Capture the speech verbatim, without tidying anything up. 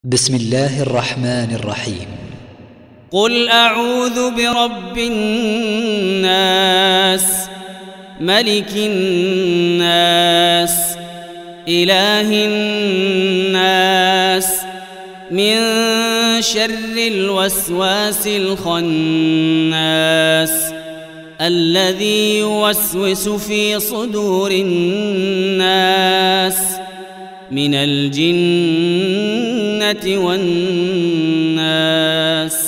بسم الله الرحمن الرحيم. قل أعوذ برب الناس ملك الناس إله الناس من شر الوسواس الخناس الذي يوسوس في صدور الناس من الجنة والناس.